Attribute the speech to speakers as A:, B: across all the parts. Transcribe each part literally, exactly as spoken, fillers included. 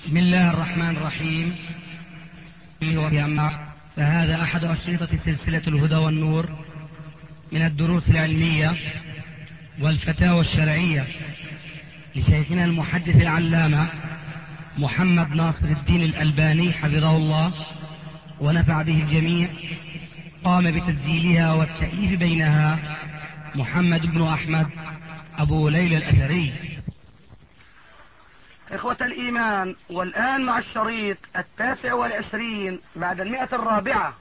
A: بسم الله الرحمن الرحيم. فهذا أحد أشرطة سلسلة الهدى والنور من الدروس العلمية والفتاوى الشرعية لشيخنا المحدث العلامة محمد ناصر الدين الألباني حفظه الله ونفع به الجميع. قام بتسجيلها والتأليف بينها محمد بن أحمد أبو ليلى الأثري.
B: إخوة الإيمان، والآن مع الشريط التاسع والعشرين بعد المئة الرابعة.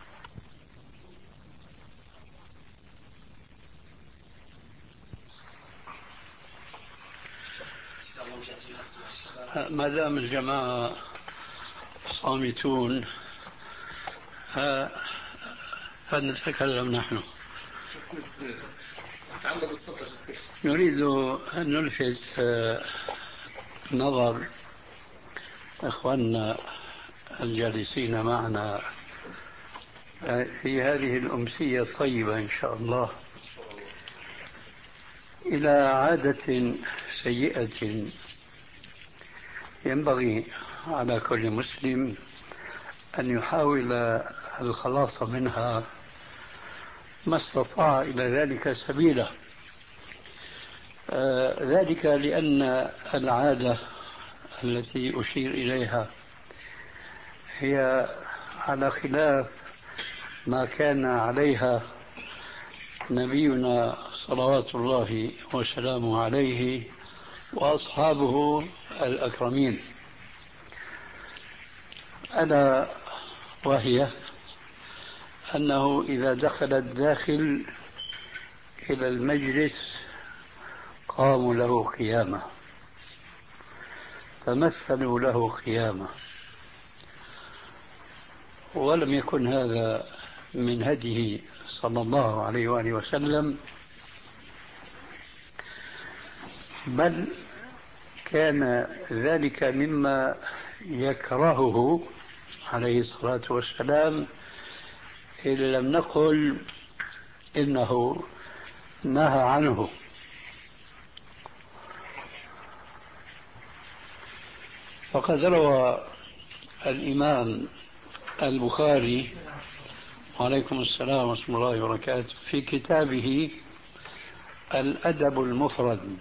C: ما دام الجماعة صامتون فلنتكلم نحن. نريد أن نلفت نظر إخواننا الجالسين معنا في هذه الأمسية الطيبة إن شاء الله إلى عادة سيئة ينبغي على كل مسلم أن يحاول الخلاص منها ما استطاع إلى ذلك سبيلا. آه ذلك لأن العادة التي أشير إليها هي على خلاف ما كان عليها نبينا صلوات الله وسلامه عليه وأصحابه الأكرمين، ألا وهي أنه إذا دخل الداخل إلى المجلس قاموا له قيامة، تمثلوا له قيامة، ولم يكن هذا من هديه صلى الله عليه وآله وسلم، بل كان ذلك مما يكرهه عليه الصلاة والسلام، إن لم نقل إنه نهى عنه. فقد روى الإمام البخاري وعليكم السلام ورحمة الله وبركاته في كتابه الأدب المفرد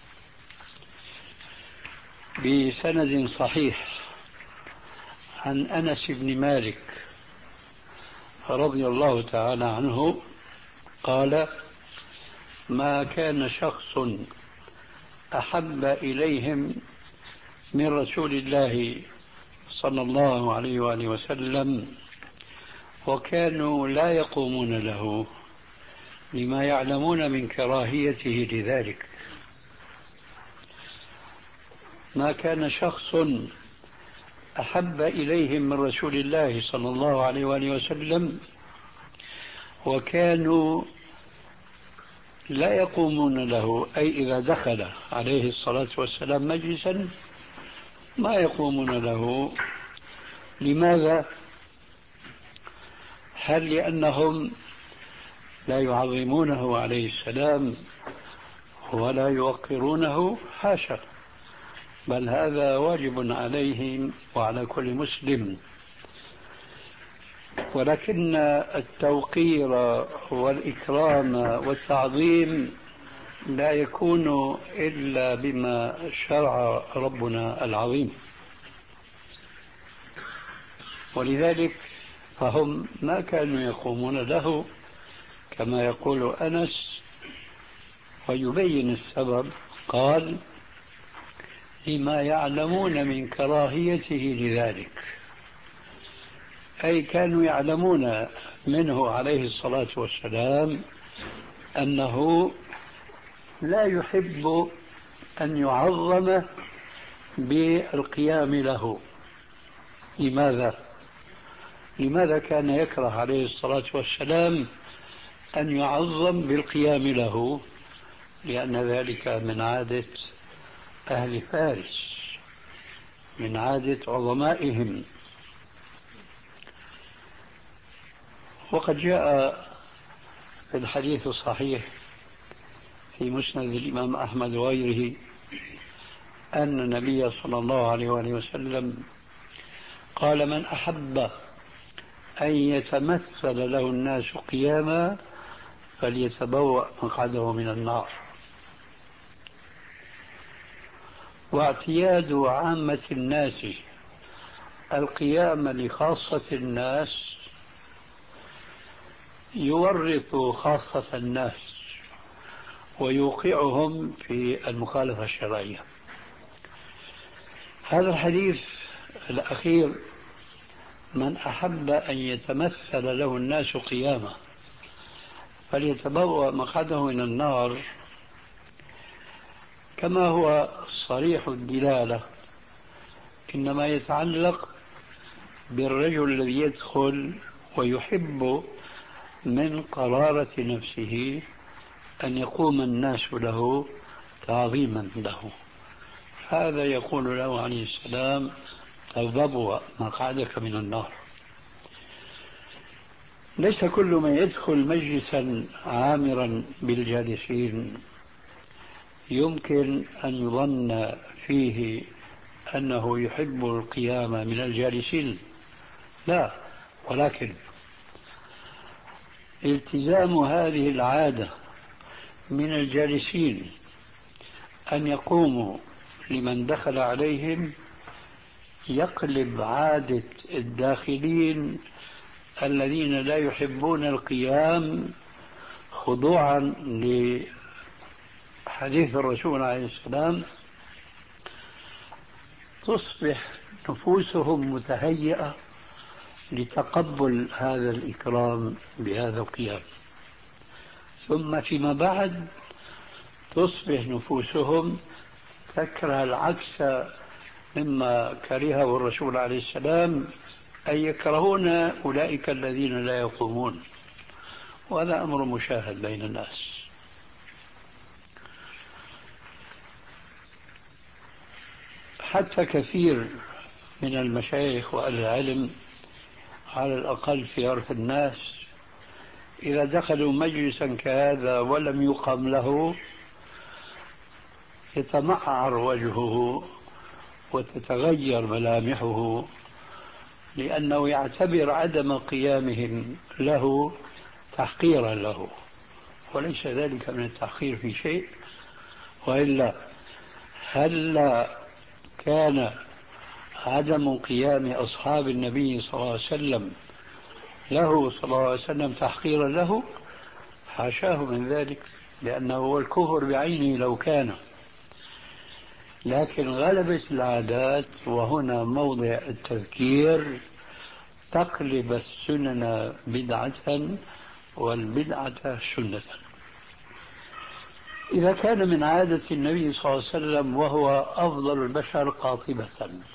C: بسند صحيح عن أنس بن مالك رضي الله تعالى عنه قال: ما كان شخص أحب إليهم من رسول الله صلى الله عليه وآله وسلم وكانوا لا يقومون له لما يعلمون من كراهيته لذلك. ما كان شخص أحب إليهم من رسول الله صلى الله عليه وآله وسلم وكانوا لا يقومون له، أي إذا دخل عليه الصلاة والسلام مجلسا ما يقومون له. لماذا؟ هل لأنهم لا يعظمونه عليه السلام ولا يوقرونه؟ حاشا، بل هذا واجب عليهم وعلى كل مسلم. ولكن التوقير والإكرام والتعظيم لا يكون إلا بما شرع ربنا العظيم، ولذلك فهم ما كانوا يقومون له كما يقول أنس، ويبين السبب قال: لما يعلمون من كراهيته لذلك، أي كانوا يعلمون منه عليه الصلاة والسلام أنه لا يحب أن يعظم بالقيام له. لماذا؟ لماذا كان يكره عليه الصلاة والسلام أن يعظم بالقيام له؟ لأن ذلك من عادة أهل فارس، من عادة عظمائهم. وقد جاء في الحديث الصحيح في مسند الإمام أحمد وغيره أن النبي صلى الله عليه وآله وسلم قال: من أحب أن يتمثل له الناس قياما فليتبوأ مقعده من النار. واعتياد عامة الناس القيام لخاصة الناس يورث خاصة الناس ويوقعهم في المخالفة الشرعية. هذا الحديث الأخير: من أحب أن يتمثل له الناس قياما فليتبوأ مقعده من النار، كما هو صريح الدلالة إنما يتعلق بالرجل الذي يدخل ويحب من قرارة نفسه أن يقوم الناس له تعظيما له، هذا يقول له عليه السلام: تبوأ مقعدك من النار. ليس كل من يدخل مجلسا عامرا بالجالسين يمكن أن يظن فيه أنه يحب القيام من الجالسين، لا، ولكن التزام هذه العادة من الجالسين أن يقوموا لمن دخل عليهم يقلب عادة الداخلين الذين لا يحبون القيام خضوعا لحديث الرسول عليه السلام، تصبح نفوسهم متهيئة لتقبل هذا الإكرام بهذا القيام، ثم فيما بعد تصبح نفوسهم تكره العكس مما كرهه الرسول عليه السلام، أن يكرهون أولئك الذين لا يقومون، وهذا أمر مشاهد بين الناس. حتى كثير من المشايخ وأهل العلم على الأقل في عرف الناس إذا دخلوا مجلسا كهذا ولم يقم له يتمعر وجهه وتتغير ملامحه، لأنه يعتبر عدم قيامهم له تحقيرا له، وليس ذلك من التحقير في شيء. وإلا هل كان عدم قيام أصحاب النبي صلى الله عليه وسلم له صلى الله عليه وسلم تحقيرا له؟ حاشاه من ذلك، لأنه هو الكفر بعينه لو كان، لكن غلبت العادات، وهنا موضع التذكير، تقلب السنن بدعة والبدعة سنة. إذا كان من عادة النبي صلى الله عليه وسلم وهو أفضل البشر قاطبة،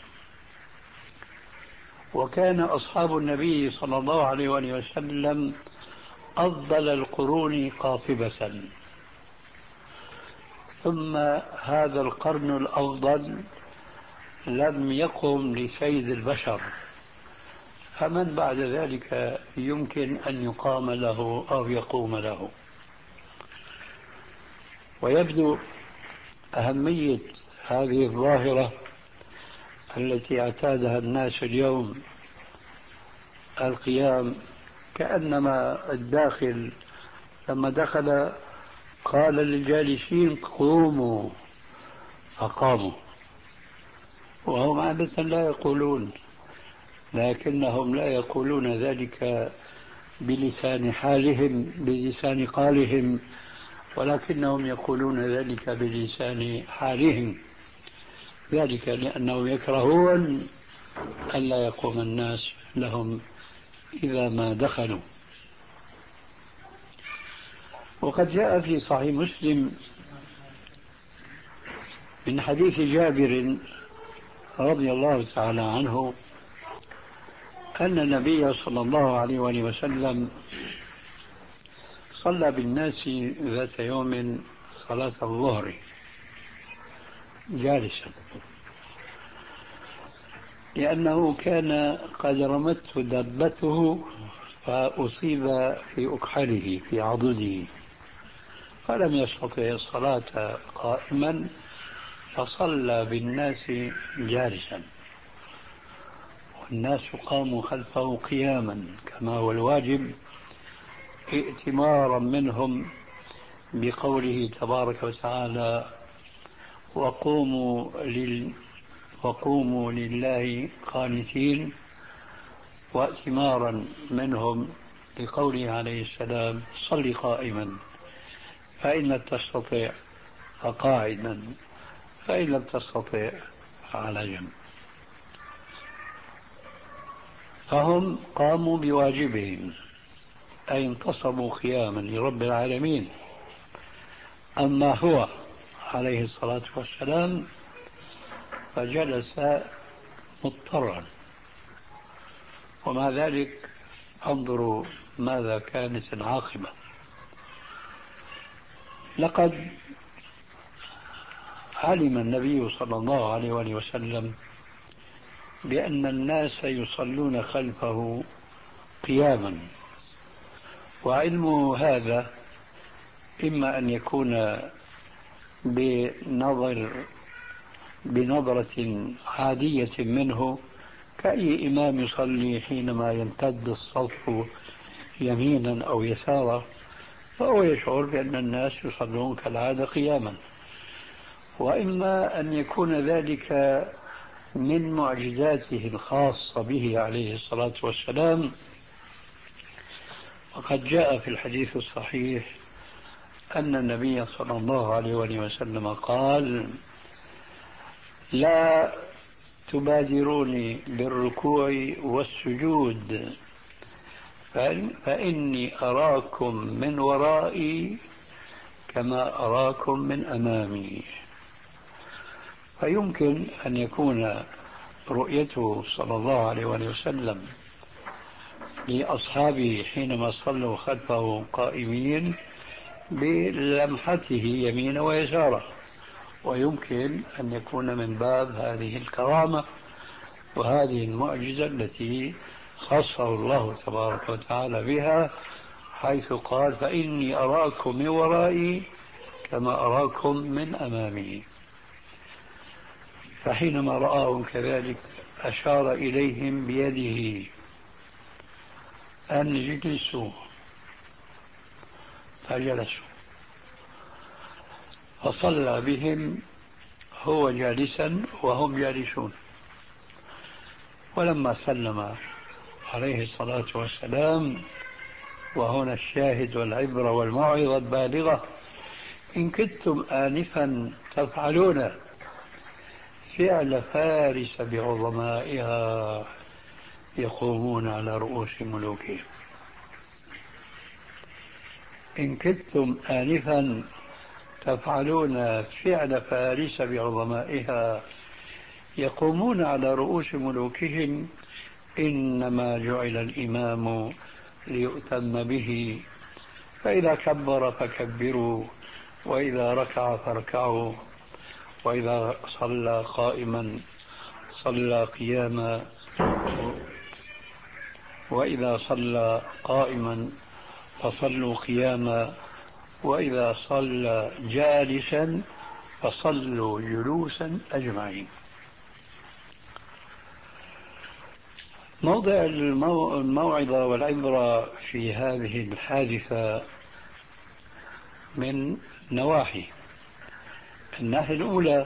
C: وكان أصحاب النبي صلى الله عليه وآله وسلم أفضل القرون قاطبة، ثم هذا القرن الأفضل لم يقم لسيد البشر، فمن بعد ذلك يمكن أن يقام له أو يقوم له؟ ويبدو أهمية هذه الظاهرة التي اعتادها الناس اليوم، القيام، كأنما الداخل لما دخل قال للجالسين قوموا فقاموا، وهم عادة لا يقولون، لكنهم لا يقولون ذلك بلسان حالهم بلسان قالهم، ولكنهم يقولون ذلك بلسان حالهم، ذلك لأنهم يكرهون ألا يقوم الناس لهم إذا ما دخلوا. وقد جاء في صحيح مسلم من حديث جابر رضي الله تعالى عنه أن النبي صلى الله عليه وآله وسلم صلى بالناس ذات يوم صلاة الظهر جالسا، لأنه كان قد رمته دبته فأصيب في أكحله في عضده، فلم يستطع الصلاة قائما فصلى بالناس جالسا، والناس قاموا خلفه قياما كما هو الواجب، ائتمارا منهم بقوله تبارك وتعالى: وقوموا, لل وقوموا لله قانتين، وائتمارا منهم لقوله عليه السلام: صل قائما فإن لم تستطع فقاعدا فإن لم تستطع فعلى جنب. فهم قاموا بواجبهم، أي انتصبوا قياما لرب العالمين. أما هو عليه الصلاة والسلام فجلس مضطرا، ومع ذلك انظروا ماذا كانت العاقبة. لقد علم النبي صلى الله عليه وآله وسلم بأن الناس يصلون خلفه قياما، وعلمه هذا إما أن يكون بنظر بنظرة عادية منه كأي إمام يصلي حينما يمتد الصف يمينا أو يسارا، فهو يشعر بأن الناس يصلون كالعادة قياما، وإما أن يكون ذلك من معجزاته الخاصة به عليه الصلاة والسلام. وقد جاء في الحديث الصحيح أن النبي صلى الله عليه وسلم قال: لا تبادروني بالركوع والسجود فإني أراكم من ورائي كما أراكم من أمامي. فيمكن أن يكون رؤيته صلى الله عليه وسلم لأصحابه حينما صلوا خلفه قائمين بلمحته يمينا ويسارا، ويمكن أن يكون من باب هذه الكرامة وهذه المعجزة التي خصه الله تبارك وتعالى بها، حيث قال: فإني أراكم من ورائي كما أراكم من أمامي. فحينما رآهم كذلك أشار إليهم بيده أن يجلسوا، فجلسوا، فصلى بهم هو جالسا وهم جالسون. ولما سلم عليه الصلاة والسلام، وهنا الشاهد والعبرة والموعظة البالغة: إن كنتم آنفا تفعلون فعل فارس بعظمائها يقومون على رؤوس ملوكهم. إن كنتم آنفا تفعلون فعل فارس بعظمائها يقومون على رؤوس ملوكهم، إنما جعل الإمام ليؤتم به، فإذا كبر فكبروا، وإذا ركع فاركعوا، وإذا صلى قائما صلى قياما، وإذا صلى قائما فصلوا قياما، وإذا صلى جالسا فصلوا جلوسا أجمعين. موضع الموعظة والعبرة في هذه الحادثة من نواحي. الناحية الأولى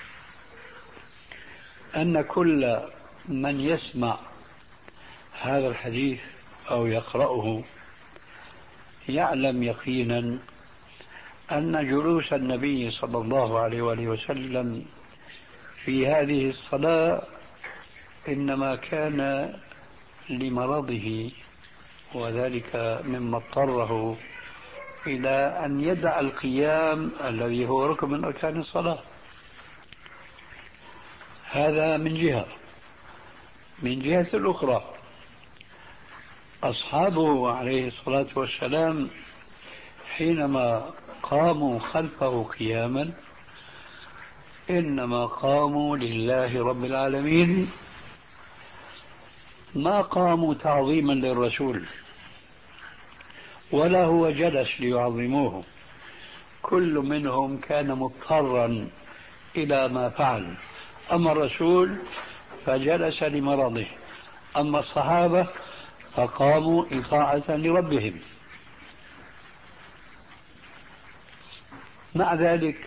C: أن كل من يسمع هذا الحديث أو يقرأه يعلم يقينا أن جلوس النبي صلى الله عليه وآله وسلم في هذه الصلاة إنما كان لمرضه، وذلك مما اضطره إلى أن يدع القيام الذي هو ركن من أركان الصلاة. هذا من جهة. من جهة الأخرى، أصحابه عليه الصلاة والسلام حينما قاموا خلفه قياما إنما قاموا لله رب العالمين، ما قاموا تعظيما للرسول ولا هو جلس ليعظموه. كل منهم كان مضطرا إلى ما فعل. أما الرسول فجلس لمرضه، أما الصحابة فقاموا إطاعة لربهم. مع ذلك،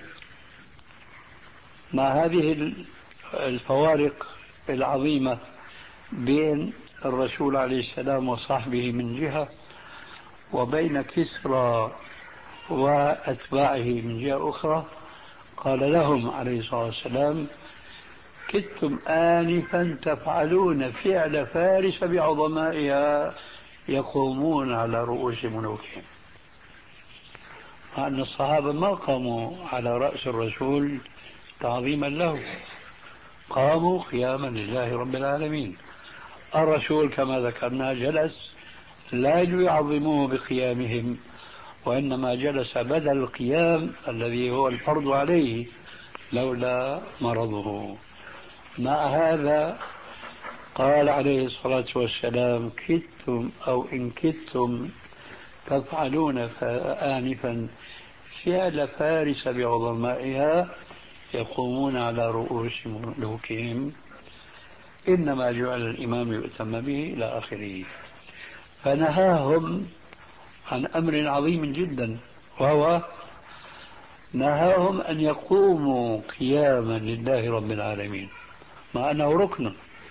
C: مع هذه الفوارق العظيمة بين الرسول عليه السلام وصحبه من جهة، وبين كسرى وأتباعه من جهة أخرى، قال لهم عليه الصلاة والسلام: كدتم آنفا تفعلون فعل فارس بعظمائها يقومون على رؤوس ملوكهم. مع أن الصحابة ما قاموا على رأس الرسول تعظيما له، قاموا قياما لله رب العالمين. الرسول كما ذكرنا جلس لا ليعظموه بقيامهم، وإنما جلس بدل القيام الذي هو الفرض عليه لولا مرضه. مع هذا قال عليه الصلاة والسلام: كدتم أو إن كدتم تفعلون آنفا فعل فارس بعظمائها يقومون على رؤوس ملوكهم، إنما جعل الإمام يؤتم به إلى آخره. فنهاهم عن أمر عظيم جدا، وهو نهاهم أن يقوموا قياما لله رب العالمين مع أنه ركن،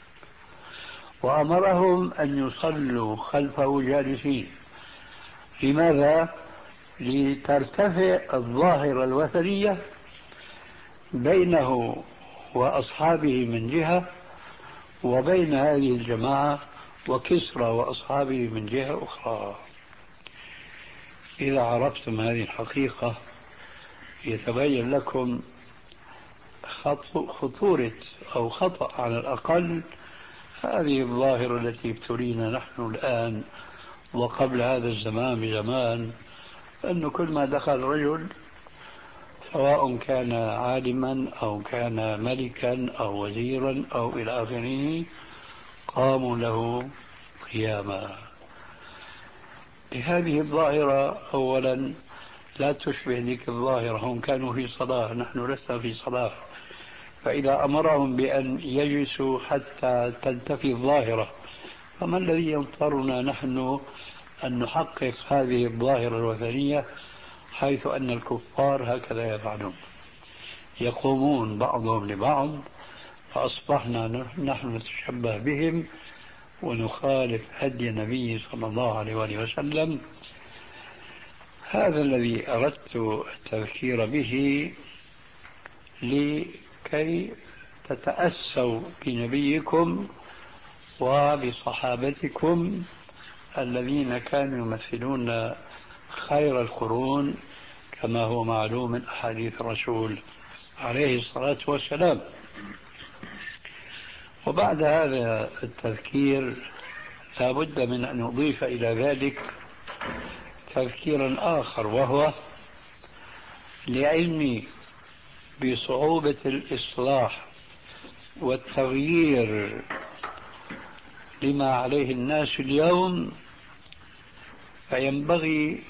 C: وأمرهم أن يصلوا خلفه جالسين. لماذا؟ لترتفع الظاهرة الوثنية بينه وأصحابه من جهة، وبين هذه الجماعة وكسرى وأصحابه من جهة أخرى. إذا عرفتم هذه الحقيقة يتبين لكم خطورة أو خطأ على الأقل هذه الظاهرة التي ابتلينا نحن الآن وقبل هذا الزمان بزمان، أنه كل ما دخل رجل سواء كان عالما أو كان ملكا أو وزيرا أو إلى آخره قاموا له قياما. هذه الظاهرة أولا لا تشبه ذيك الظاهرة، هم كانوا في صلاة، نحن لسنا في صلاة. فإذا أمرهم بأن يجلسوا حتى تنتفي الظاهرة، فما الذي ينطرنا نحن أن نحقق هذه الظاهرة الوثنية، حيث أن الكفار هكذا يفعلون، يقومون بعضهم لبعض، فأصبحنا نحن نتشبه بهم ونخالف هدي النبي صلى الله عليه وآله وسلم. هذا الذي أردت التذكير به لكي تتأسوا بنبيكم وبصحابتكم الذين كانوا يمثلون خير القرون كما هو معلوم من أحاديث الرسول عليه الصلاة والسلام. وبعد هذا التذكير لا بد من أن نضيف إلى ذلك تذكيرا آخر، وهو لعلمي بصعوبة الإصلاح والتغيير لما عليه الناس اليوم، فينبغي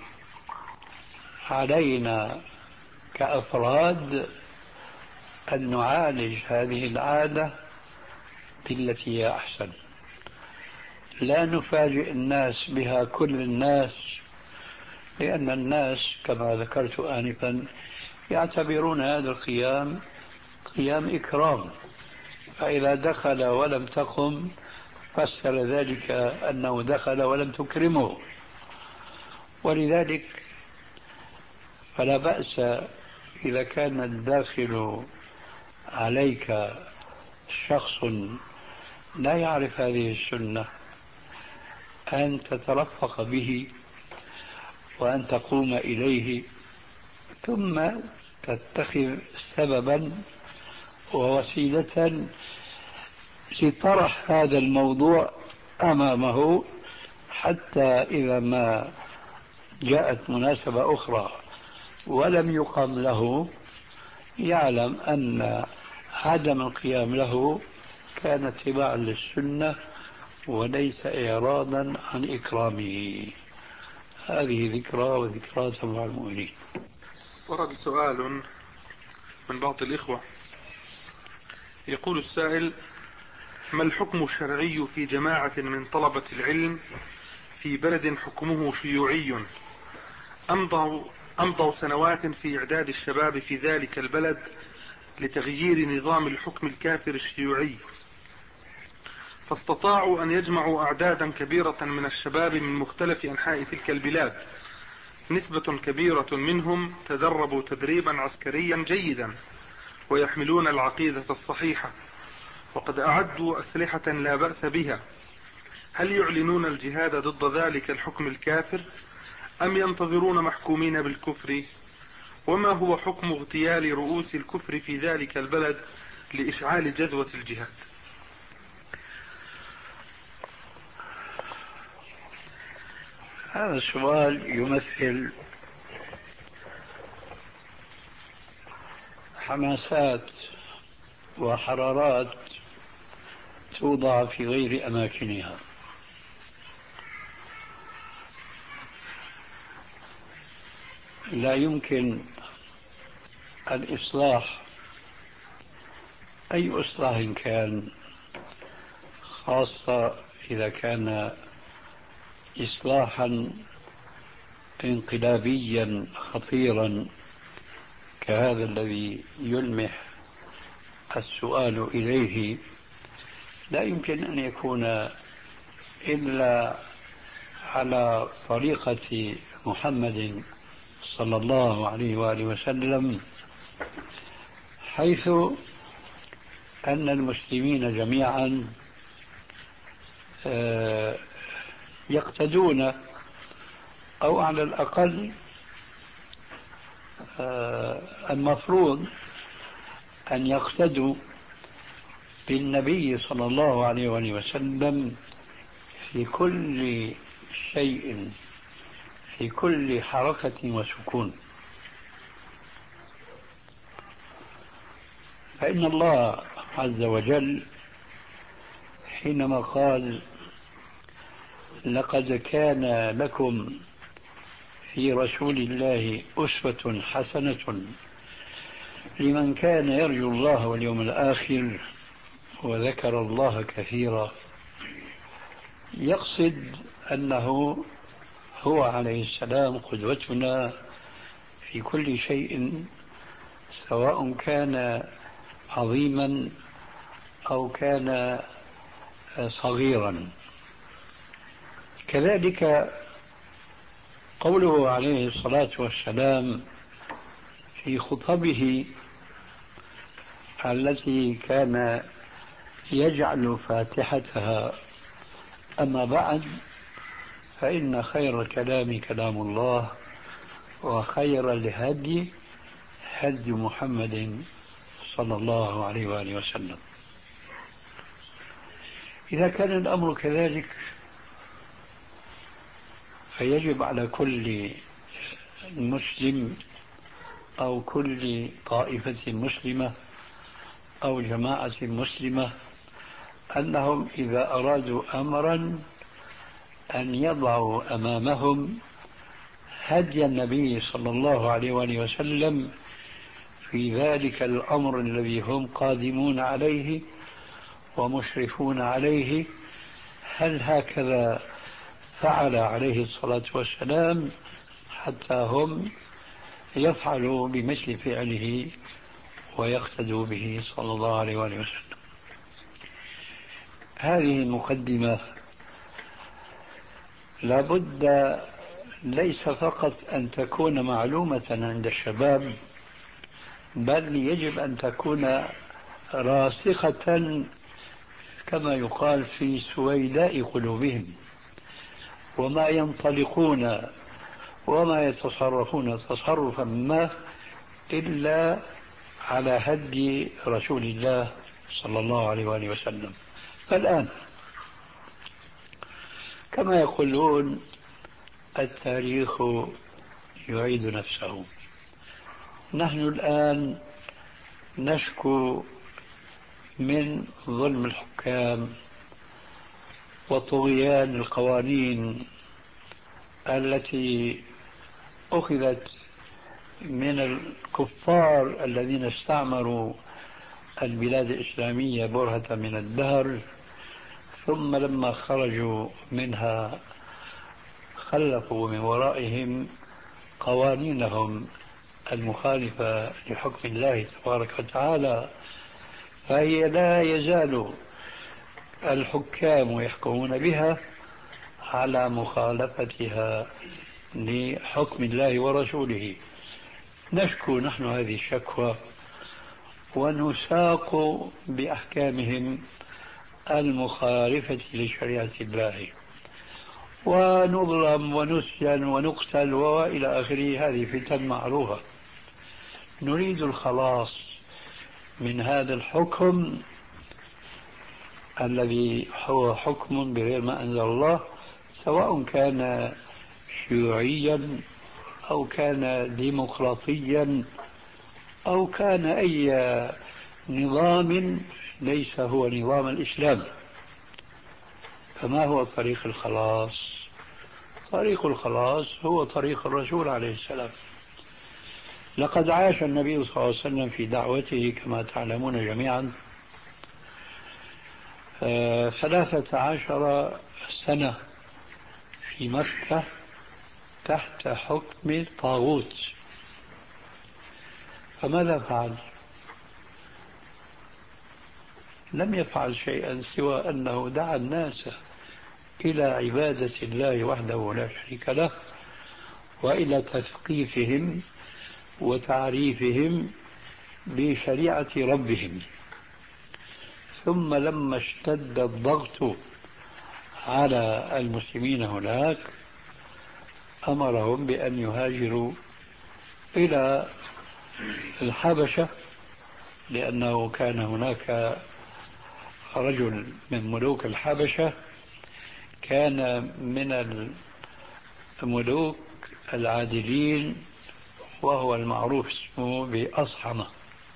C: علينا كأفراد أن نعالج هذه العادة بالتي هي أحسن. لا نفاجئ الناس بها كل الناس، لأن الناس كما ذكرت آنفا يعتبرون هذا القيام قيام إكرام، فإذا دخل ولم تقم فسر ذلك أنه دخل ولم تكرمه. ولذلك فلا بأس إذا كان الداخل عليك شخص لا يعرف هذه السنة أن تترفق به وأن تقوم إليه، ثم تتخذ سببا ووسيلة لطرح هذا الموضوع أمامه، حتى إذا ما جاءت مناسبة أخرى ولم يقم له يعلم أن عدم القيام له كان اتباعا للسنة وليس إعراضا عن إكرامه. هذه ذكرى وذكرى مع المؤمنين.
D: ورد سؤال من بعض الإخوة يقول السائل: ما الحكم الشرعي في جماعة من طلبة العلم في بلد حكمه شيوعي أمضوا, أمضوا سنوات في إعداد الشباب في ذلك البلد لتغيير نظام الحكم الكافر الشيوعي، فاستطاعوا أن يجمعوا أعدادا كبيرة من الشباب من مختلف أنحاء تلك البلاد، نسبة كبيرة منهم تدربوا تدريبا عسكريا جيدا ويحملون العقيدة الصحيحة، وقد أعدوا أسلحة لا بأس بها. هل يعلنون الجهاد ضد ذلك الحكم الكافر أم ينتظرون محكومين بالكفر؟ وما هو حكم اغتيال رؤوس الكفر في ذلك البلد لإشعال جذوة الجهاد؟
C: هذا السؤال يمثل حماسات وحرارات توضع في غير أماكنها. لا يمكن الإصلاح، أي إصلاح كان، خاصة إذا كان إصلاحا انقلابيا خطيرا كهذا الذي يلمح السؤال إليه، لا يمكن أن يكون إلا على طريقة محمد صلى الله عليه وآله وسلم، حيث أن المسلمين جميعا يقتدون، أو على الأقل المفروض أن يقتدوا بالنبي صلى الله عليه وآله وسلم في كل شيء، في كل حركة وسكون. فإن الله عز وجل حينما قال: لقد كان لكم في رسول الله أسوة حسنة لمن كان يرجو الله واليوم الآخر وذكر الله كثيرا، يقصد أنه هو عليه السلام قدوتنا في كل شيء، سواء كان عظيما أو كان صغيرا. كذلك قوله عليه الصلاة والسلام في خطبه التي كان يجعل فاتحتها: أما بعد، فإن خير الكلام كلام الله، وخير الهدي هدي محمد صلى الله عليه وآله وسلم. إذا كان الأمر كذلك، فيجب على كل مسلم أو كل طائفة مسلمة أو جماعة مسلمة أنهم إذا أرادوا أمرا أن يضعوا أمامهم هدي النبي صلى الله عليه وآله وسلم في ذلك الأمر الذي هم قادمون عليه ومشرفون عليه. هل هكذا فعل عليه الصلاة والسلام حتى هم يفعلوا بمثل فعله ويقتدوا به صلى الله عليه وآله وسلم؟ هذه المقدمة لابد ليس فقط أن تكون معلومة عند الشباب، بل يجب أن تكون راسخة كما يقال في سويداء قلوبهم، وما ينطلقون وما يتصرفون تصرفا ما إلا على هدي رسول الله صلى الله عليه وآله وسلم. فالآن كما يقولون التاريخ يعيد نفسه. نحن الآن نشكو من ظلم الحكام وطغيان القوانين التي أخذت من الكفار الذين استعمروا البلاد الإسلامية برهة من الدهر، ثم لما خرجوا منها خلفوا من ورائهم قوانينهم المخالفة لحكم الله تبارك وتعالى، فهي لا يزال الحكام يحكمون بها على مخالفتها لحكم الله ورسوله. نشكو نحن هذه الشكوى ونساق بأحكامهم المخالفة لشريعة الله، ونظلم ونسجن ونقتل وإلى آخره. هذه فتن معروفة. نريد الخلاص من هذا الحكم الذي هو حكم بغير ما أنزل الله، سواء كان شيوعيا أو كان ديمقراطيا أو كان أي نظام ليس هو نظام الإسلام. فما هو طريق الخلاص؟ طريق الخلاص هو طريق الرسول عليه السلام. لقد عاش النبي صلى الله عليه وسلم في دعوته كما تعلمون جميعا ثلاثة عشر سنة في مكة تحت حكم طاغوت. فماذا فعل؟ لم يفعل شيئا سوى أنه دعا الناس إلى عبادة الله وحده لا شريك له، وإلى تثقيفهم وتعريفهم بشريعة ربهم. ثم لما اشتد الضغط على المسلمين هناك أمرهم بأن يهاجروا إلى الحبشة، لأنه كان هناك رجل من ملوك الحبشة كان من الملوك العادلين، وهو المعروف اسمه بأصحمة.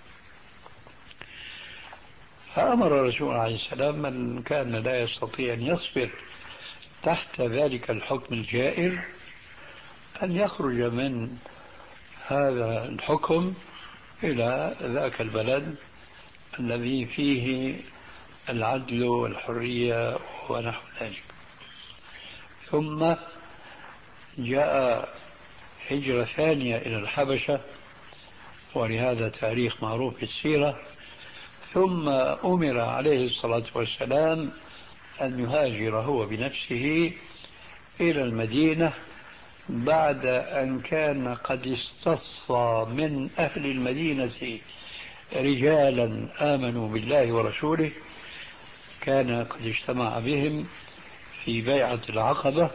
C: فأمر الرسول عليه السلام من كان لا يستطيع أن يصبر تحت ذلك الحكم الجائر أن يخرج من هذا الحكم إلى ذاك البلد الذي فيه العدل والحرية ونحو ذلك. ثم جاء هجرة ثانية إلى الحبشة، ولهذا تاريخ معروف في السيرة. ثم أمر عليه الصلاة والسلام أن يهاجر هو بنفسه إلى المدينة بعد أن كان قد استصفى من أهل المدينة رجالا آمنوا بالله ورسوله، كان قد اجتمع بهم في بيعة العقبة.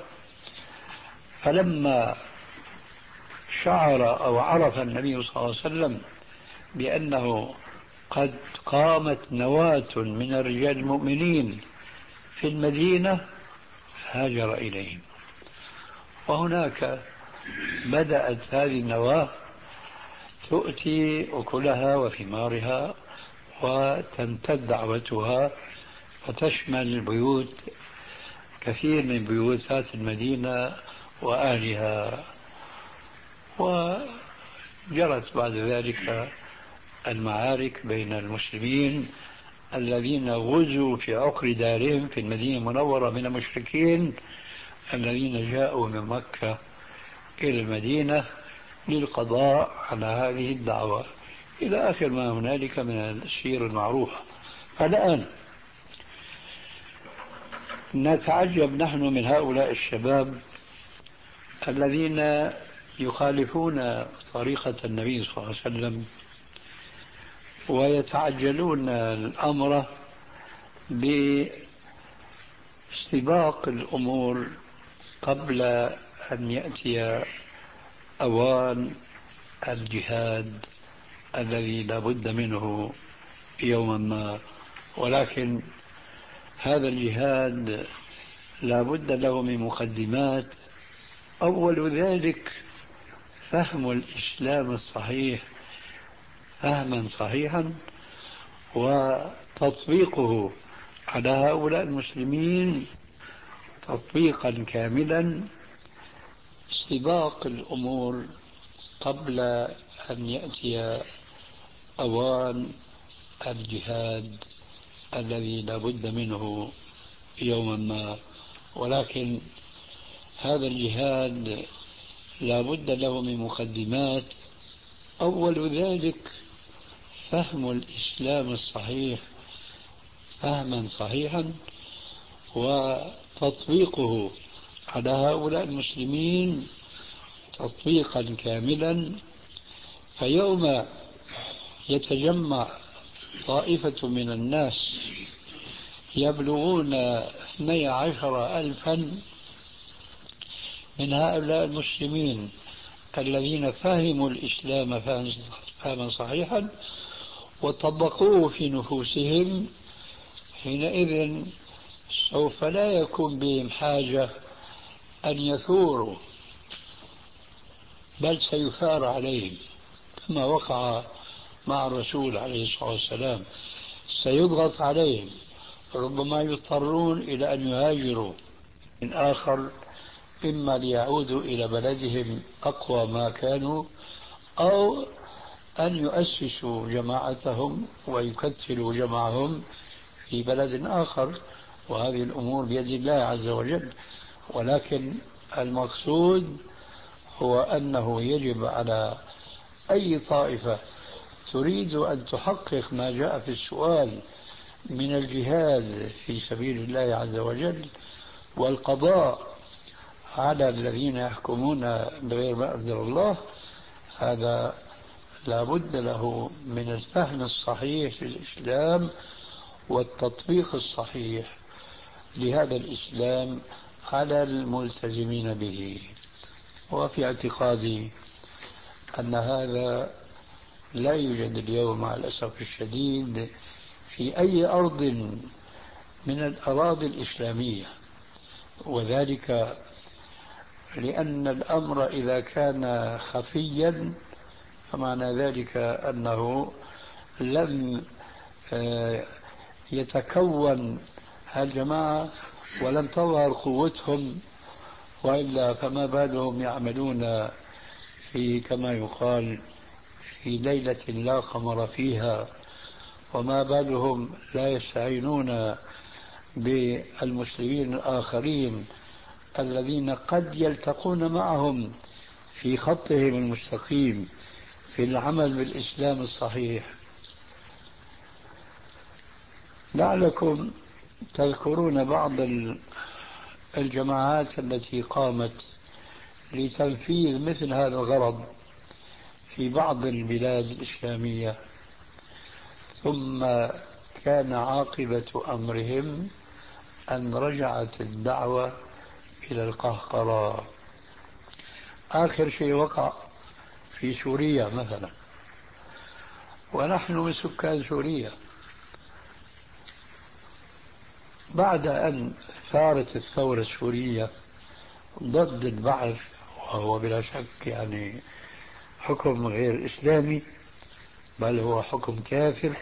C: فلما شعر أو عرف النبي صلى الله عليه وسلم بأنه قد قامت نواة من الرجال المؤمنين في المدينة هاجر إليهم، وهناك بدأت هذه النواة تؤتي أكلها وثمارها وتمتد دعوتها فتشمل البيوت، كثير من بيوتات المدينة وأهلها. وجرت بعد ذلك المعارك بين المسلمين الذين غزوا في عقر دارهم في المدينة المنورة من المشركين الذين جاءوا من مكة إلى المدينة للقضاء على هذه الدعوة، إلى آخر ما هنالك من السير المعروفة. فالآن نتعجب نحن من هؤلاء الشباب الذين يخالفون طريقة النبي صلى الله عليه وسلم ويتعجلون الأمر باستباق الأمور قبل أن يأتي أوان الجهاد الذي لا بد منه يوما ما. ولكن هذا الجهاد لا بد له من مقدمات، أول ذلك فهم الإسلام الصحيح فهما صحيحا، وتطبيقه على هؤلاء المسلمين تطبيقا كاملا، استباق الأمور قبل أن يأتي أوان الجهاد الذي لا بد منه يوما ما، ولكن هذا الجهاد لا بد له من مقدمات. أول ذلك فهم الإسلام الصحيح فهما صحيحا، وتطبيقه على هؤلاء المسلمين تطبيقا كاملا. فيوم يتجمع طائفة من الناس يبلغون اثني عشر ألفا من هؤلاء المسلمين الذين فهموا الإسلام فهما صحيحا وطبقوه في نفوسهم، حينئذ سوف لا يكون بهم حاجة أن يثوروا، بل سيثار عليهم كما وقع مع الرسول عليه الصلاة والسلام. سيضغط عليهم، ربما يضطرون إلى أن يهاجروا من آخر، إما ليعودوا إلى بلدهم أقوى ما كانوا، أو أن يؤسسوا جماعتهم ويكتلوا جمعهم في بلد آخر، وهذه الأمور بيد الله عز وجل. ولكن المقصود هو أنه يجب على أي طائفة تريد أن تحقق ما جاء في السؤال من الجهاد في سبيل الله عز وجل والقضاء على الذين يحكمون بغير ما أنزل الله، هذا لا بد له من الفهم الصحيح للإسلام والتطبيق الصحيح لهذا الإسلام على الملتزمين به. وفي اعتقادي أن هذا لا يوجد اليوم مع الأسف الشديد في أي أرض من الأراضي الإسلامية، وذلك لأن الأمر إذا كان خفيا فمعنى ذلك أنه لم يتكون هالجماعة ولم تظهر قوتهم، وإلا فما بالهم يعملون في كما يقال في ليلة لا قمر فيها، وما بالهم لا يستعينون بالمسلمين الآخرين الذين قد يلتقون معهم في خطهم المستقيم في العمل بالإسلام الصحيح. لعلكم تذكرون بعض الجماعات التي قامت لتنفيذ مثل هذا الغرض في بعض البلاد الإسلامية، ثم كان عاقبة أمرهم أن رجعت الدعوة إلى القهقرة. آخر شيء وقع في سوريا مثلا، ونحن من سكان سوريا. بعد أن ثارت الثورة السورية ضد البعث، وهو بلا شك يعني حكم غير إسلامي بل هو حكم كافر،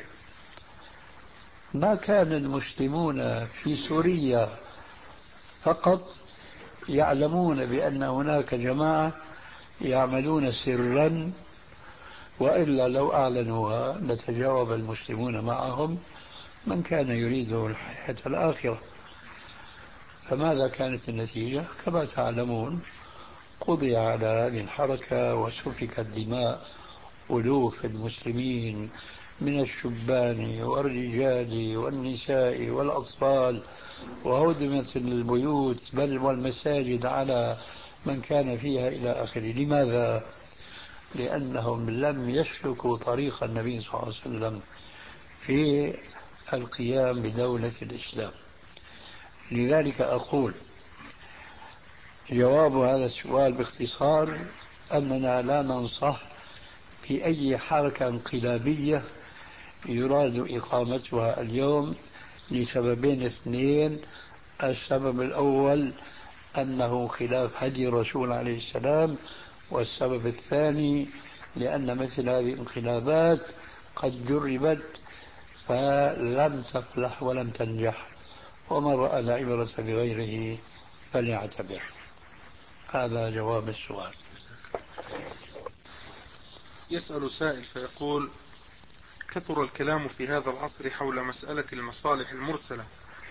C: ما كان المسلمون في سوريا فقط يعلمون بأن هناك جماعة يعملون سرا، وإلا لو أعلنوها لتجاوب المسلمون معهم من كان يريد الحياة الآخرة. فماذا كانت النتيجة؟ كما تعلمون قضي على هذه الحركة وسفكت دماء ألوف المسلمين من الشبان والرجال والنساء والأطفال، وهدمت البيوت بل والمساجد على من كان فيها إلى آخره. لماذا؟ لأنهم لم يسلكوا طريق النبي صلى الله عليه وسلم في القيام بدولة الإسلام. لذلك أقول جواب هذا السؤال باختصار أننا لا ننصح في أي حركة انقلابية يراد إقامتها اليوم لسببين اثنين. السبب الأول أنه خلاف هدي الرسول عليه السلام، والسبب الثاني لأن مثل هذه الانقلابات قد جربت فلم تفلح ولم تنجح، ومن رأى العبرة بغيره فليعتبر. هذا جواب السؤال.
D: يسأل سائل فيقول: كثر الكلام في هذا العصر حول مسألة المصالح المرسلة،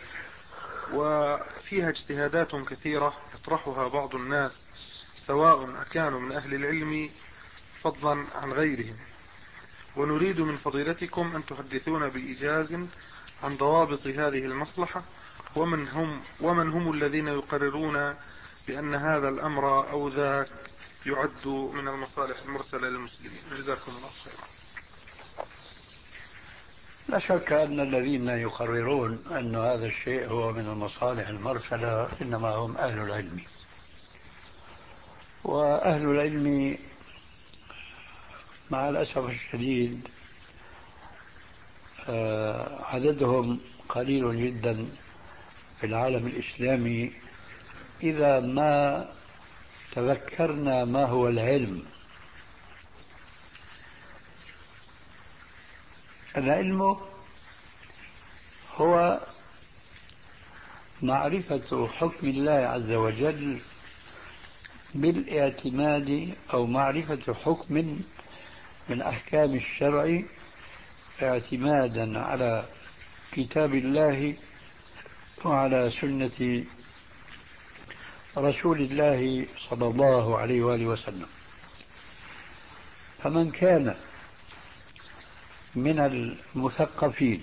D: وفيها اجتهادات كثيرة يطرحها بعض الناس سواء أكانوا من أهل العلم فضلا عن غيرهم، ونريد من فضيلتكم أن تحدثونا بإيجاز عن ضوابط هذه المصلحة، ومن هم, ومن هم الذين يقررون بأن هذا الأمر أو ذاك يعد من المصالح المرسلة للمسلمين. جزاكم الله خيرا.
C: لا شك أن الذين يقررون أن هذا الشيء هو من المصالح المرسلة إنما هم أهل العلم، وأهل العلم مع الأسف الشديد عددهم قليل جدا في العالم الإسلامي إذا ما تذكرنا ما هو العلم. العلم هو معرفة حكم الله عز وجل بالاعتماد، أو معرفة حكم من أحكام الشرع اعتمادا على كتاب الله وعلى سنة رسول الله صلى الله عليه وآله وسلم. فمن كان من المثقفين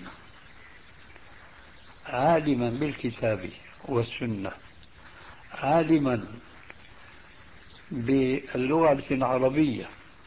C: عالما بالكتاب والسنة، عالما باللغة العربية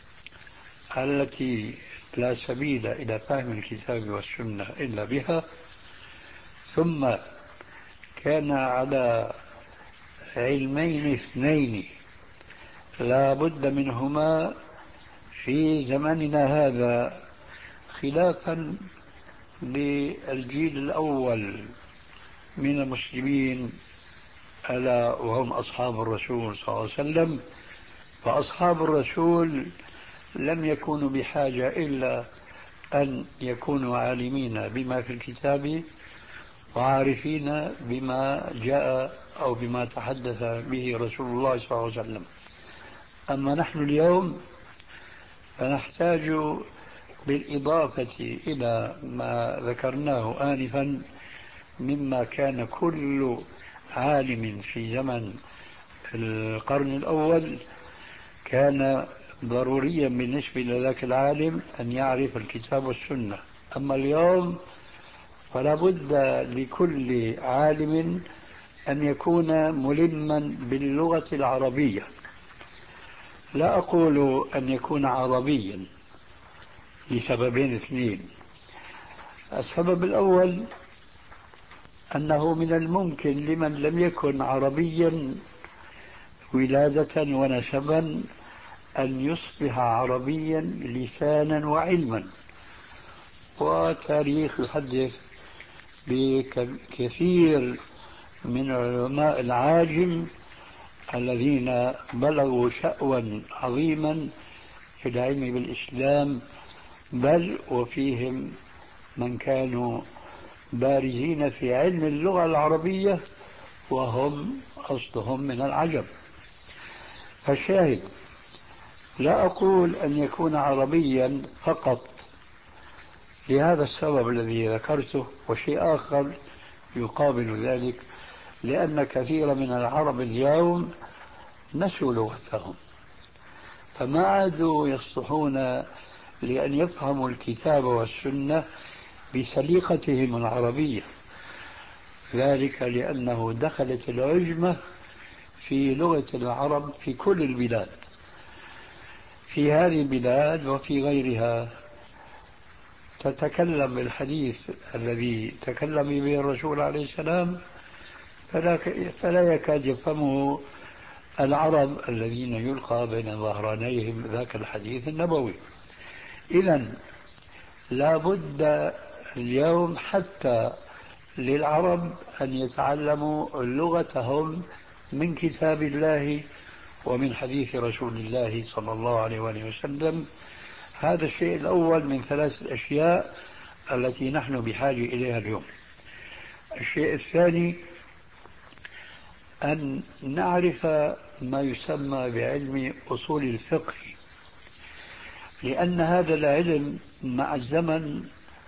C: التي لا سبيل إلى فهم الكتاب والسنة إلا بها، ثم كان على علمين اثنين لا بد منهما في زماننا هذا خلافا للجيل الأول من المسلمين ألا وهم أصحاب الرسول صلى الله عليه وسلم. فأصحاب الرسول لم يكونوا بحاجة إلا أن يكونوا عالمين بما في الكتاب وعارفين بما جاء أو بما تحدث به رسول الله صلى الله عليه وسلم. أما نحن اليوم فنحتاج بالإضافة إلى ما ذكرناه آنفا مما كان كل عالم في زمن القرن الأول كان ضروريا بالنسبة لذاك العالم أن يعرف الكتاب والسنة. أما اليوم فلا بد لكل عالم أن يكون ملما باللغة العربية. لا أقول أن يكون عربيا لسببين اثنين. السبب الأول أنه من الممكن لمن لم يكن عربيا ولادة ونسبا أن يصبح عربيا لسانا وعلما، وتاريخ يحدث بكثير من علماء العاجم الذين بلغوا شأوا عظيما في العلم بالإسلام، بل وفيهم من كانوا بارزين في علم اللغة العربية وهم أصلهم من العجم. فالشاهد لا أقول أن يكون عربيا فقط لهذا السبب الذي ذكرته، وشيء آخر يقابل ذلك، لأن كثير من العرب اليوم نسوا لغتهم فما عادوا يصلحون لأن يفهموا الكتاب والسنة بسليقتهم العربية، ذلك لأنه دخلت العجمة في لغة العرب في كل البلاد، في هذه البلاد وفي غيرها تتكلم بالحديث الذي تكلم به الرسول عليه السلام فلا, فلا يكاد يفهمه العرب الذين يلقى بين ظهرانيهم ذاك الحديث النبوي. إذن لا بد اليوم حتى للعرب أن يتعلموا لغتهم من كتاب الله ومن حديث رسول الله صلى الله عليه وسلم. هذا الشيء الأول من ثلاث الأشياء التي نحن بحاجة إليها اليوم. الشيء الثاني أن نعرف ما يسمى بعلم أصول الفقه. لأن هذا العلم مع الزمن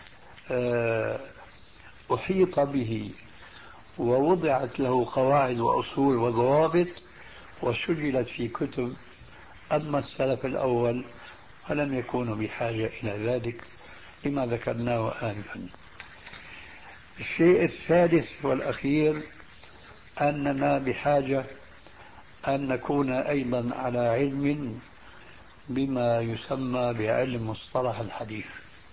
C: أحيط به ووضعت له قواعد وأصول وضوابط وسجلت في كتب. أما السلف الأول فلم يكونوا بحاجة إلى ذلك لما ذكرناه آنفا. الشيء الثالث والأخير أننا بحاجة أن نكون أيضا على علم بما يسمى بعلم مصطلح الحديث.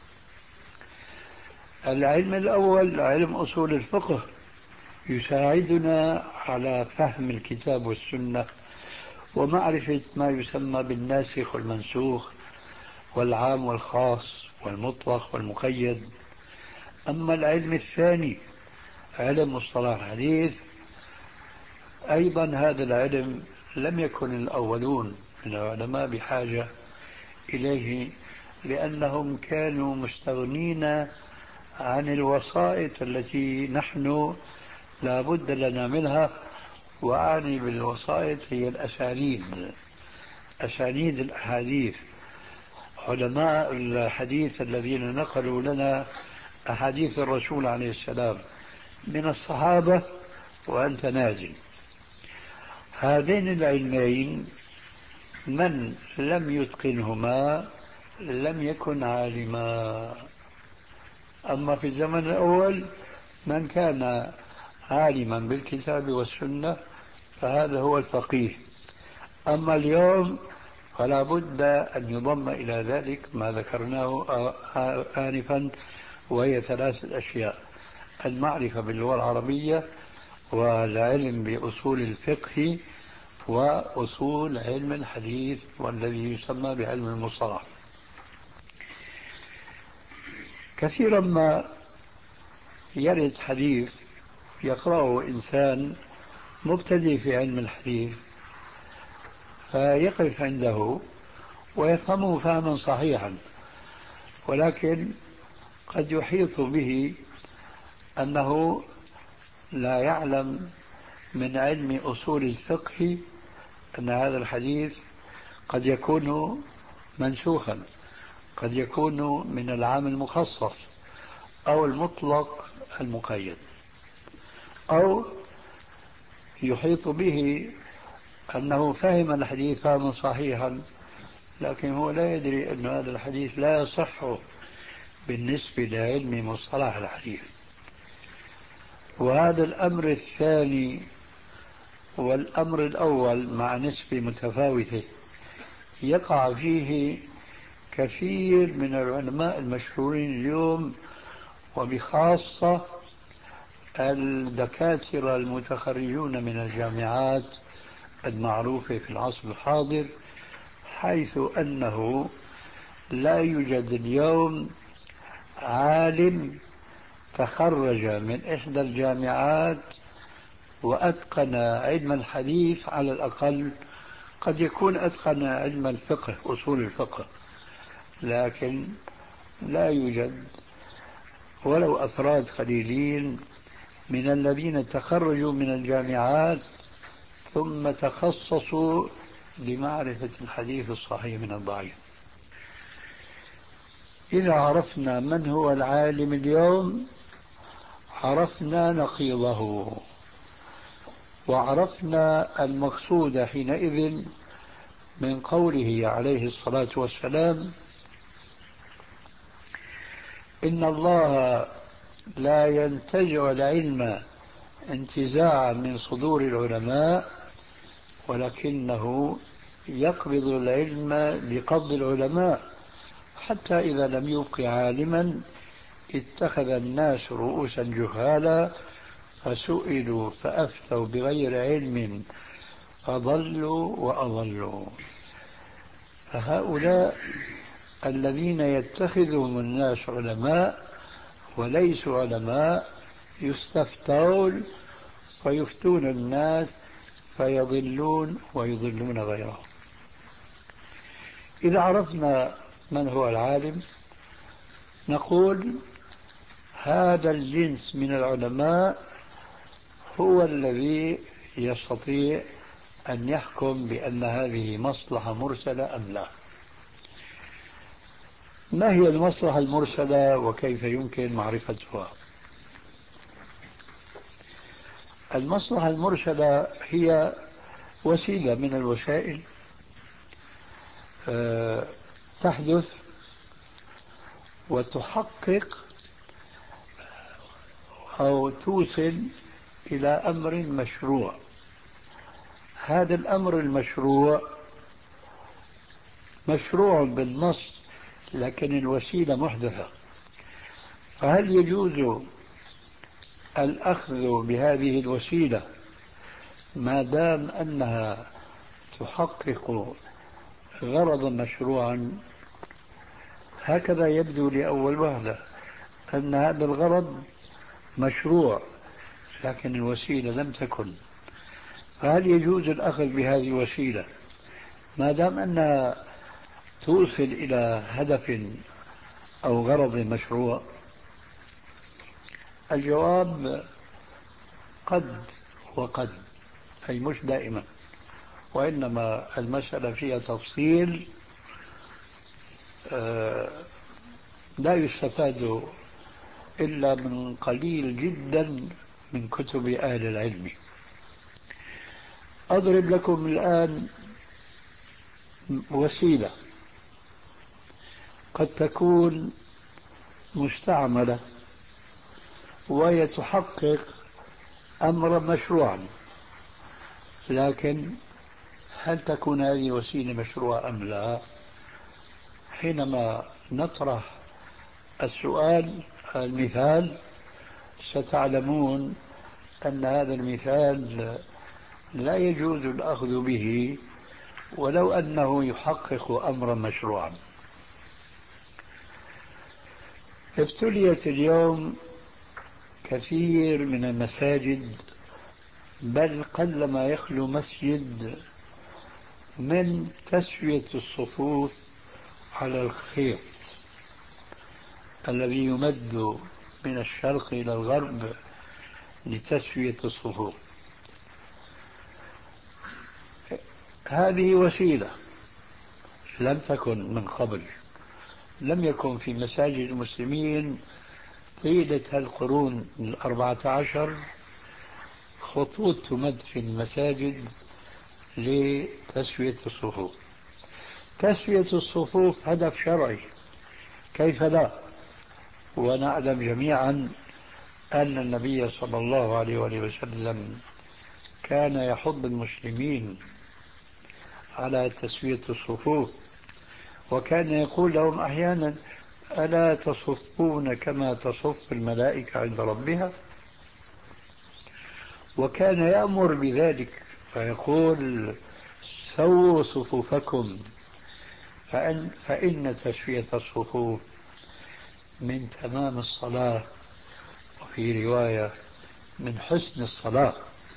C: العلم الأول علم أصول الفقه يساعدنا على فهم الكتاب والسنة ومعرفة ما يسمى بالناسخ والمنسوخ والعام والخاص والمطلق والمقيد. أما العلم الثاني علم مصطلح الحديث أيضا هذا العلم لم يكن الأولون من العلماء بحاجة إليه لأنهم كانوا مستغنين عن الوسائط التي نحن لا بد لنا منها. وأعني بالوسائط هي الأسانيد، أسانيد الأحاديث. علماء الحديث الذين نقلوا لنا أحاديث الرسول عليه السلام من الصحابة وأنت نازل، هذين العلمين من لم يتقنهما لم يكن عالما. أما في الزمن الأول من كان عالما بالكتاب والسنة فهذا هو الفقيه. أما اليوم فلا بد أن يضم إلى ذلك ما ذكرناه آنفا، وهي ثلاثة أشياء: المعرفة باللغة العربية، والعلم بأصول الفقه، وأصول علم الحديث والذي يسمى بعلم المصطلح. كثيرا ما يرد حديث يقرأه إنسان مبتدئ في علم الحديث فيقف عنده ويفهمه فهما صحيحا، ولكن قد يحيط به أنه لا يعلم من علم أصول الفقه أن هذا الحديث قد يكون منسوخا، قد يكون من العام المخصص أو المطلق المقيد، أو يحيط به أنه فهم الحديث فهما صحيحا لكن هو لا يدري أن هذا الحديث لا يصح بالنسبة لعلم مصطلح الحديث. وهذا الأمر الثاني والأمر الأول مع نسبة متفاوتة يقع فيه كثير من العلماء المشهورين اليوم، وبخاصة الدكاترة المتخرجون من الجامعات المعروفة في العصر الحاضر، حيث أنه لا يوجد اليوم عالم تخرج من إحدى الجامعات وأتقن علم الحديث، على الأقل قد يكون أتقن علم الفقه أصول الفقه، لكن لا يوجد ولو أفراد قليلين من الذين تخرجوا من الجامعات ثم تخصصوا لمعرفة الحديث الصحيح من الضعيف. إذا عرفنا من هو العالم اليوم عرفنا نقيضه، وعرفنا المقصود حينئذ من قوله عليه الصلاة والسلام: إن الله لا ينتزع العلم انتزاعا من صدور العلماء ولكنه يقبض العلم بقبض العلماء، حتى إذا لم يبق عالما اتخذ الناس رؤوسا جهالا فسئلوا فأفتوا بغير علم فضلوا وأضلوا. فهؤلاء الذين يتخذهم الناس علماء وليسوا علماء يستفتون فيفتون الناس فيضلون ويضلون غيرهم. إذا عرفنا من هو العالم نقول هذا الجنس من العلماء هو الذي يستطيع أن يحكم بأن هذه مصلحة مرسلة أم لا. ما هي المصلحة المرسلة وكيف يمكن معرفتها؟ المصلحة المرسلة هي وسيلة من الوسائل تحدث وتحقق أو توصل إلى أمر مشروع. هذا الأمر المشروع مشروع بالنص، لكن الوسيلة محدثة. فهل يجوز الأخذ بهذه الوسيلة ما دام أنها تحقق غرضا مشروعا؟ هكذا يبدو لأول وهلة أن هذا الغرض مشروع لكن الوسيلة لم تكن. فهل يجوز الأخذ بهذه الوسيلة ما دام أنها توصل إلى هدف أو غرض مشروع؟ الجواب قد وقد، أي مش دائما، وإنما المسألة فيها تفصيل لا يستفاد إلا من قليل جدا من كتب أهل العلم. أضرب لكم الآن وسيلة قد تكون مستعملة وهي تحقق أمرا مشروعا، لكن هل تكون هذه وسيلة مشروعة أم لا؟ حينما نطرح السؤال المثال ستعلمون أن هذا المثال لا يجوز الأخذ به ولو أنه يحقق أمرا مشروعا. ابتليت اليوم كثير من المساجد، بل قلما يخلو مسجد، من تسوية الصفوف على الخيط الذي يمد من الشرق إلى الغرب لتسوية الصفوف. هذه وسيلة لم تكن من قبل، لم يكن في مساجد المسلمين طيلة القرون الأربعة عشر خطوط تمد في المساجد لتسوية الصفوف. تسوية الصفوف هدف شرعي، كيف لا؟ ونعلم جميعا أن النبي صلى الله عليه وآله وسلم كان يحض المسلمين على تسوية الصفوف، وكان يقول لهم أحيانا: ألا تصفون كما تصف الملائكة عند ربها؟ وكان يأمر بذلك فيقول: سووا صفوفكم فإن, فإن تسوية الصفوف من تمام الصلاة، وفي رواية من حسن الصلاة.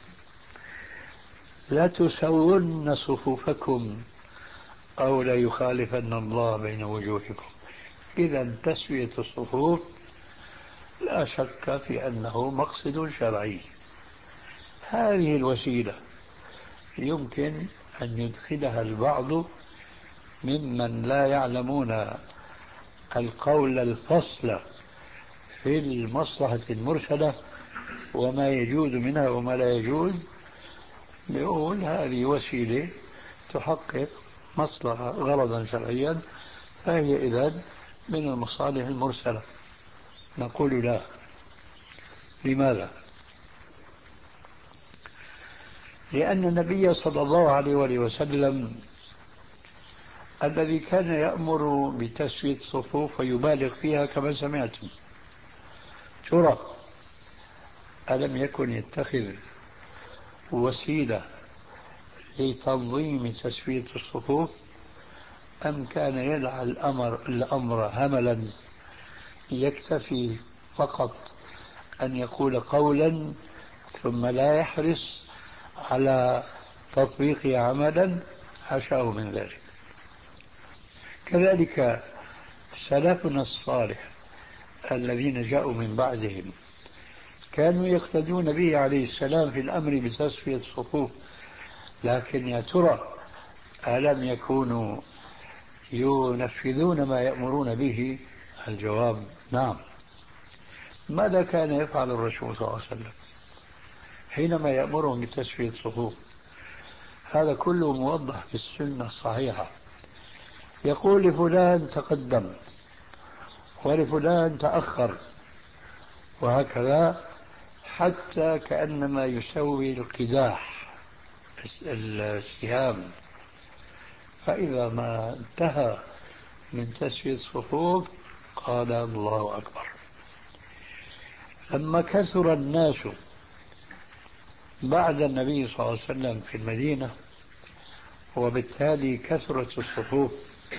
C: لا تسون صفوفكم أو لا يخالفن الله بين وجوهكم. إذا تسوية الصفوف لا شك في أنه مقصد شرعي. هذه الوسيلة يمكن أن يدخلها البعض ممن لا يعلمون القول الفصل في المصلحة المرسلة وما يجوز منها وما لا يجوز، يقول هذه وسيلة تحقق مصلحة غرضا شرعيا فهي إذن من المصالح المرسلة. نقول لا. لماذا؟ لأن النبي صلى الله عليه وآله وسلم الذي كان يأمر بتسوية الصفوف ويبالغ فيها كما سمعتم، ترى ألم يكن يتخذ وسيلة لتنظيم تسوية الصفوف، أم كان يدع الأمر, الأمر هملا يكتفي فقط أن يقول قولا ثم لا يحرص على تطبيقه عملا؟ حاشاه من ذلك. كذلك سلفنا الصالح الذين جاءوا من بعدهم كانوا يقتدون به عليه السلام في الأمر بتسوية الصفوف، لكن يا ترى ألم يكونوا ينفذون ما يأمرون به؟ الجواب نعم. ماذا كان يفعل الرسول صلى الله عليه وسلم حينما يأمرهم بتسوية الصفوف؟ هذا كله موضح في السنة الصحيحة. يقول لفلان تقدم ولفلان تأخر، وهكذا حتى كأنما يسوي القداح السهام. فإذا ما انتهى من تسوية الصفوف قال الله أكبر. لما كثر الناس بعد النبي صلى الله عليه وسلم في المدينة وبالتالي كثرت الصفوف،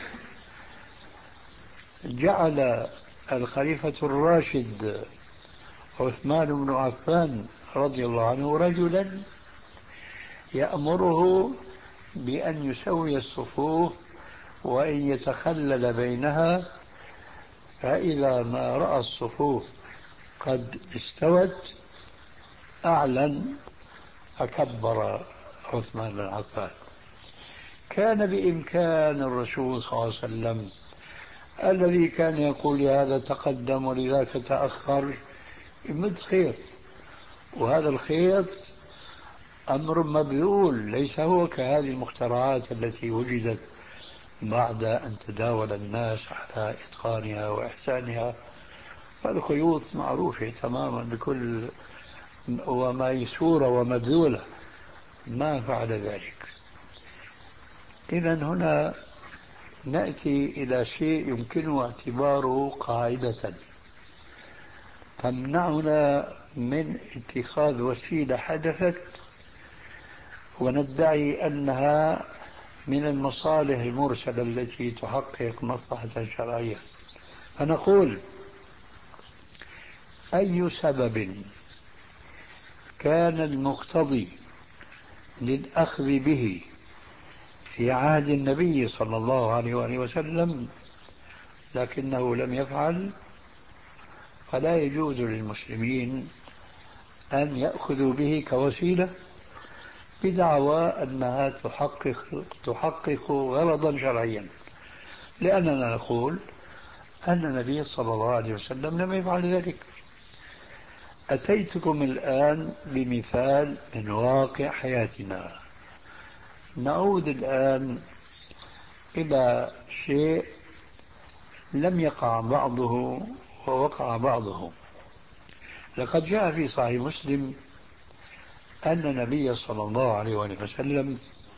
C: جعل الخليفة الراشد عثمان بن عفان رضي الله عنه رجلا يأمره بأن يسوي الصفوف وأن يتخلل بينها، فإذا ما رأى الصفوف قد استوت أعلن فكبر عثمان بن عفان. كان بإمكان الرسول صلى الله عليه وسلم الذي كان يقول لهذا تقدم ولذاك تأخر يمد خيط، وهذا الخيط أمر مبذول، ليس هو كهذه المخترعات التي وجدت بعد أن تداول الناس على إتقانها وإحسانها. فالخيوط معروفة تماما بكل وميسورة ومبذولة، ما فعل ذلك. إذن هنا نأتي إلى شيء يمكن اعتباره قاعدة تمنعنا من اتخاذ وسيلة حدثت وندعي أنها من المصالح المرسلة التي تحقق مصلحة شرعية. فنقول: أي سبب كان المقتضي للأخذ به في عهد النبي صلى الله عليه وآله وسلم لكنه لم يفعل، فلا يجوز للمسلمين أن يأخذوا به كوسيلة بدعوى أنها تحقق, تحقق غرضا شرعيا، لأننا نقول أن النبي صلى الله عليه وسلم لم يفعل ذلك. أتيتكم الآن بمثال من واقع حياتنا. نعود الآن إلى شيء لم يقع بعضه ووقع بعضه. لقد جاء في صحيح مسلم أن النبي صلى الله عليه وسلم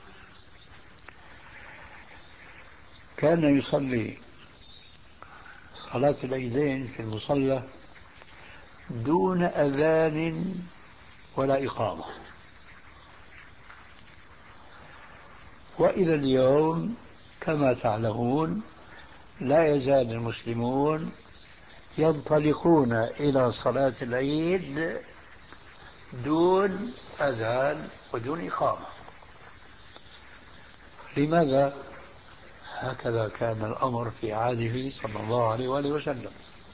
C: كان يصلي صلاة العيدين في المصلى دون أذان ولا إقامة. وإلى اليوم كما تعلمون لا يزال المسلمون ينطلقون إلى صلاة العيد دون أذان ودون إقامة. لماذا؟ هكذا كان الأمر في عهده صلى الله عليه وآله وسلم.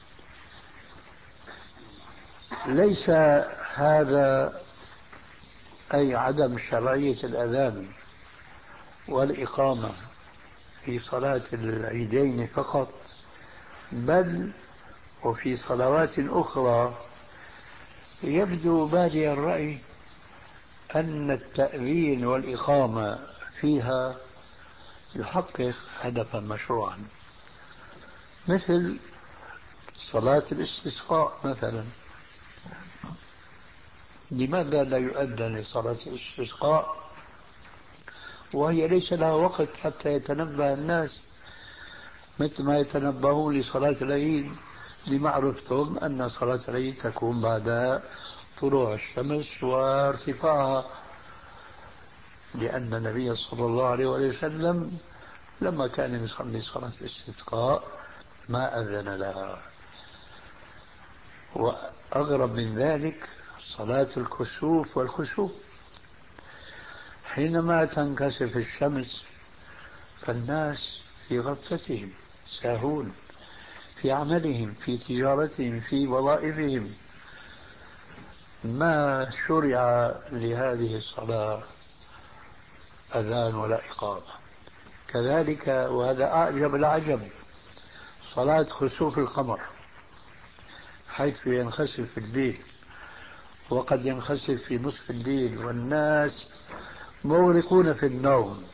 C: ليس هذا أي عدم شرعية الأذان والإقامة في صلاة العيدين فقط، بل وفي صلوات أخرى يبدو بادي الرأي أن التأذين والإقامة فيها يحقق هدفا مشروعا، مثل صلاة الاستسقاء مثلا. لماذا لا يؤذن لصلاة الاستسقاء وهي ليس لها وقت حتى يتنبه الناس مثل ما يتنبهون لصلاة العيد، لمعرفتهم أن صلاة العيد تكون بعد طلوع الشمس وارتفاعها، لأن النبي صلى الله عليه وسلم لما كان يصلي صلاة الاستسقاء ما أذن لها. وأغرب من ذلك صلاة الكسوف والخسوف، حينما تنكسف الشمس فالناس في غفلتهم ساهون في عملهم في تجارتهم في وظائفهم، ما شرع لهذه الصلاة أذان ولا إقامة. كذلك وهذا أعجب العجب صلاة خسوف القمر، حيث ينخسف في الليل، وقد ينخسف في نصف الليل والناس مغرقون في النوم.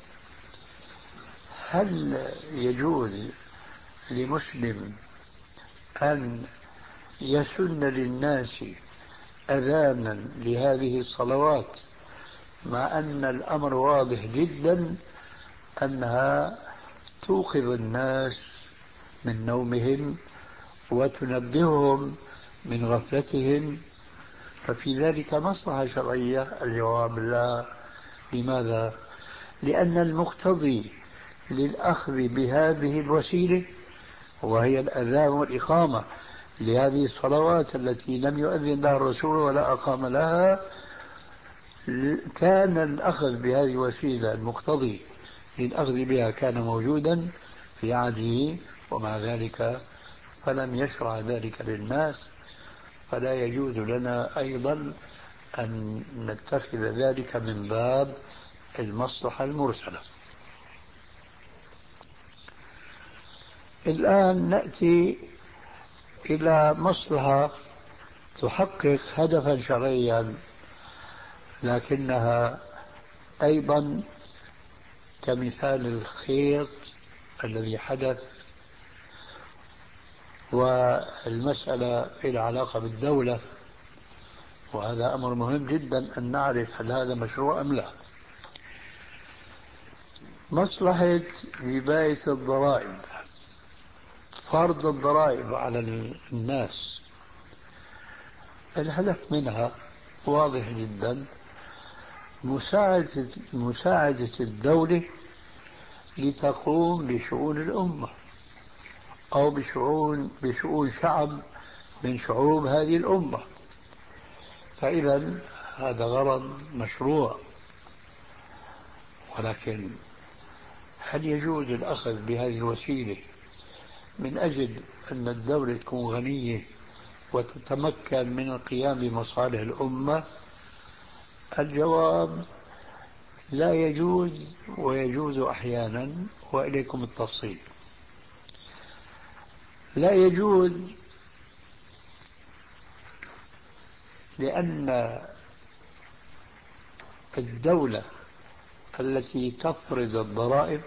C: هل يجوز لمسلم أن يسن للناس أذانا لهذه الصلوات مع أن الأمر واضح جدا أنها توقظ الناس من نومهم وتنبههم من غفلتهم؟ ففي ذلك مصلحة شرعية. الجواب لا. لماذا؟ لأن المقتضي للأخذ بهذه الوسيلة وهي الأذان والإقامة لهذه الصلوات التي لم يؤذن لها الرسول ولا أقام لها، كان الأخذ بهذه الوسيلة المقتضي للأخذ بها كان موجودا في عهده، ومع ذلك فلم يشرع ذلك للناس، فلا يجوز لنا أيضا أن نتخذ ذلك من باب المصلحة المرسلة. الآن نأتي إلى مصلحة تحقق هدفا شرعيا، لكنها أيضا كمثال الخيط الذي حدث، والمسألة إلى علاقة بالدولة، وهذا أمر مهم جدا أن نعرف هل هذا مشروع أم لا. مصلحة جباية الضرائب، فرض الضرائب على الناس، الهدف منها واضح جدا، مساعدة, مساعدة الدولة لتقوم بشؤون الأمة أو بشؤون, بشؤون شعب من شعوب هذه الأمة. فإذا هذا غرض مشروع، ولكن هل يجوز الأخذ بهذه الوسيلة من أجل أن الدولة تكون غنية وتتمكن من القيام بمصالح الأمة؟ الجواب لا يجوز، ويجوز أحيانا، وإليكم التفصيل. لا يجوز لأن الدولة التي تفرض الضرائب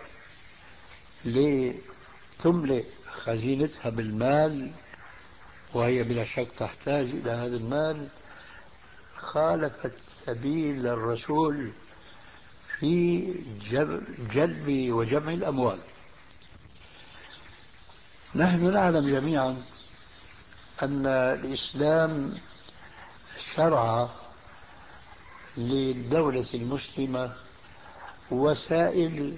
C: لتملئ خزينتها بالمال، وهي بلا شك تحتاج إلى هذا المال، خالفت سبيل الرسول في جلب وجمع الأموال. نحن نعلم جميعا أن الإسلام شرع للدولة المسلمة وسائل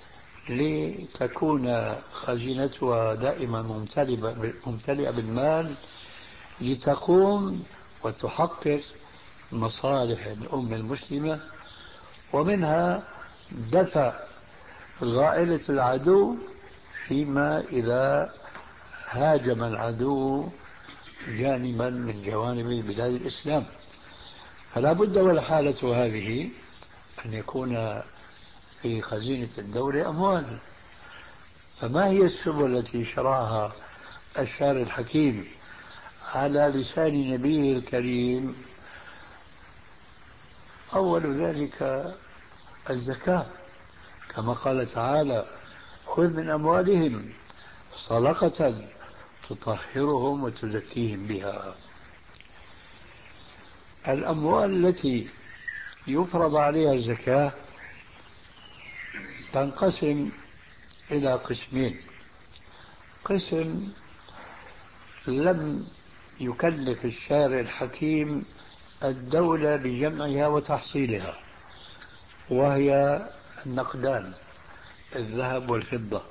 C: لتكون خزينتها دائما ممتلئة بالمال لتقوم وتحقق مصالح الأمة المسلمة، ومنها دفع غائلة العدو فيما إذا هاجم العدو جانبا من جوانب بلاد الإسلام. فلا بد والحالة هذه أن يكون في خزينة الدولة أموال. فما هي السبل التي شرعها الشارع الحكيم على لسان نبيه الكريم؟ أول ذلك الزكاة، كما قال تعالى: خذ من أموالهم صدقة تطهرهم وتزكيهم بها. الأموال التي يفرض عليها الزكاة تنقسم إلى قسمين: قسم لم يكلف الشارع الحكيم الدولة بجمعها وتحصيلها، وهي النقدان، الذهب والفضة.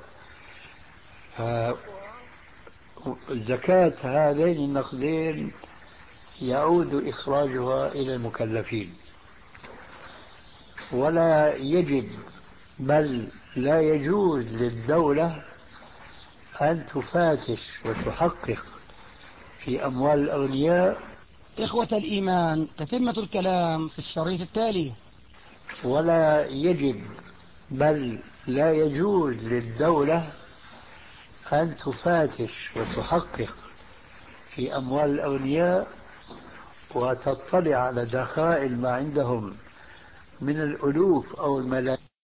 C: فزكاة هذين النقدين يعود إخراجها إلى المكلفين، ولا يجب بل لا يجوز للدولة أن تفاتش وتحقق في أموال الأغنياء.
B: إخوة الإيمان، تتمة الكلام في الشريط التالي.
C: ولا يجب بل لا يجوز للدولة أن تفتش وتحقق في أموال الأغنياء وتطلع على دخائل ما عندهم من الألوف أو الملايين